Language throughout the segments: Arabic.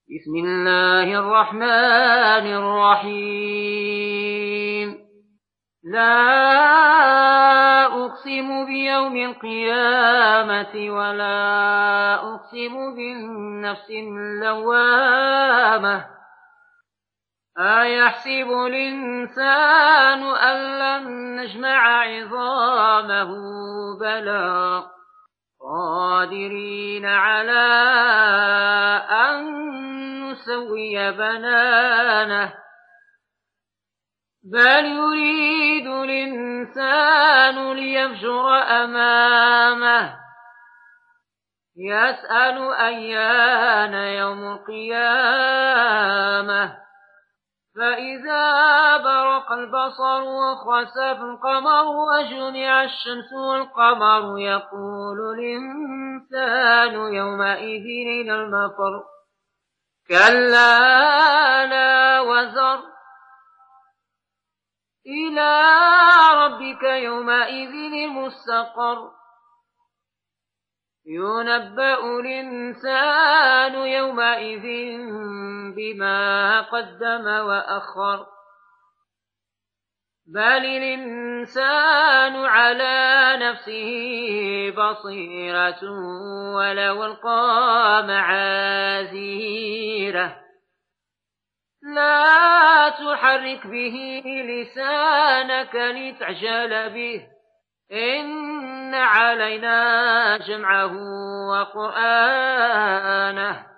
بسم الله الرحمن الرحيم. لا أقسم بيوم القيامة ولا أقسم بالنفس اللوامة. أيحسب الإنسان أن لن نجمع عظامه؟ بلى قادرين على أن نسوي بنانه. بل يريد الإنسان ليفجر أمامه. يسأل أيان يوم القيامة. فإذا برق البصر وخسف القمر وجمع الشمس والقمر يقول الإنسان يومئذ أين المفر؟ كلا لا وزر إلى ربك يومئذ المستقر. ينبأ الإنسان يومئذ بما قدم وأخر. بل الإنسان على نفسه بصيرة ولو ألقى معاذيره. لا تحرك به لسانك لتعجل به. إن علينا جمعه وقرآنه.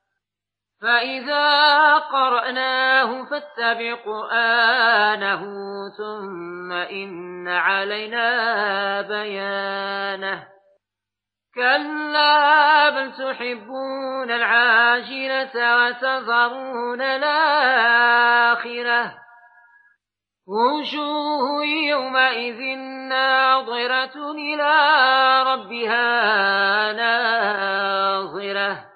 فإذا قرأناه فاتبع قرآنه ثم إن علينا بيانه. كلا بل تحبون العاجلة وتذرون الآخرة. وجوه يومئذ ناظرة إلى ربها ناظرة.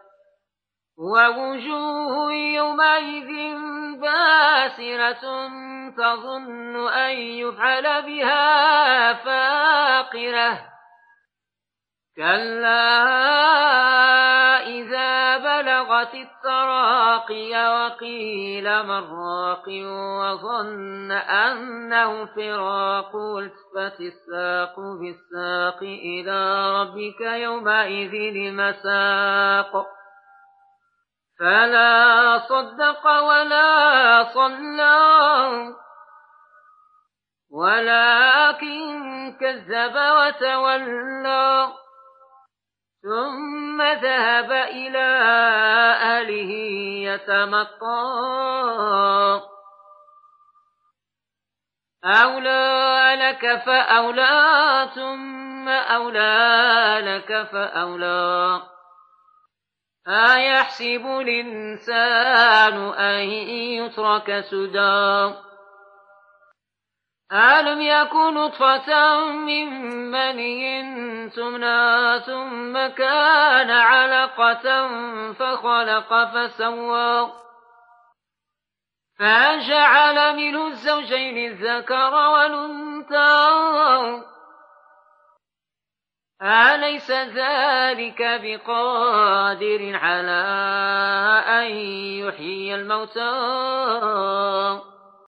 ووجوه يومئذ باسرة تظن أن يفعل بها فاقرة. كلا إذا بلغت التراقي وقيل من راق وظن أنه فراق والتفت الساق بالساق إلى ربك يومئذ المساق. فلا صدق ولا صلى ولكن كذب وتولى ثم ذهب إلى أهله يتمطى. أولى لك فأولى ثم أولى لك فأولى. أيحسب الإنسان أن يترك سدى. ألم يكن نطفة من مني تمنى ثم كان علقة فخلق فسوى فجعل منه الزوجين الذكر والأنثى. أليس ذلك بقادر على أن يحيي الموتى؟